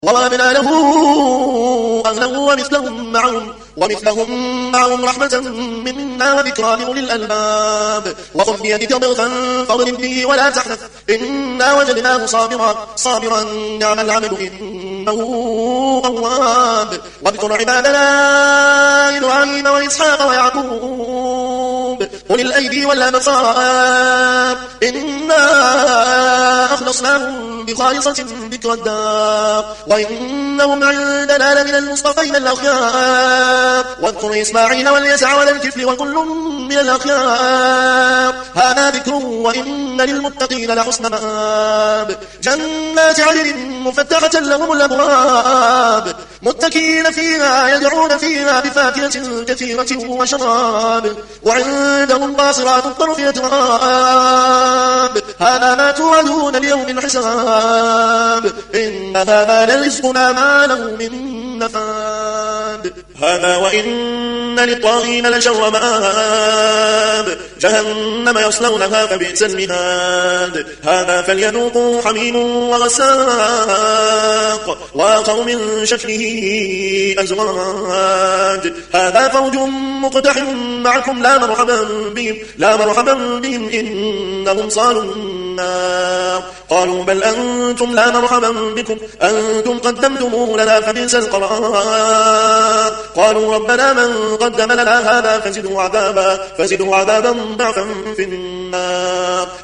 ووهبنا له أهلا ومثلهم معهم رحمة منا وذكرى لأولي الألباب وخذ بيدك ضغطا فاضرب به ولا تحنث إنا وجدناه صابرا نعم العبد إنه أواب واذكر عبادنا إبراهيم وإسحاق ويعقوب أولي الأيدي والأبصار إنا أخلصناهم بخالصة ذكر الدار وإنهم عندنا لمن المصطفين الأخيار واذكر إسماعيل واليسع والكفل وكل من الأخيار هذا ذكر وإن للمتقين لحسن مآب جنات عدن مفتحة لهم الأبواب متكئين فيها يدعون فيها بفاكهة كثيرة وشراب وعندهم قاصرات الطرف أتراب هذا ما توعدون ليوم الحساب إن هذا لرزقنا ما له من نفاد هذا وإن للطاغين لشر مآب جهنم يصلونها فبئس المهاد هذا فليذوقوا حميم وغساق وآخر من شكله أزواج هذا فوج مقتحم معكم لا مرحبا بهم إنهم صالوا النار قالوا بل أنتم لا مرحبا بكم أنتم قدمتموه لنا فبئس القرار قالوا ربنا من قدم لنا هذا فزده عذابا ضعفا في النار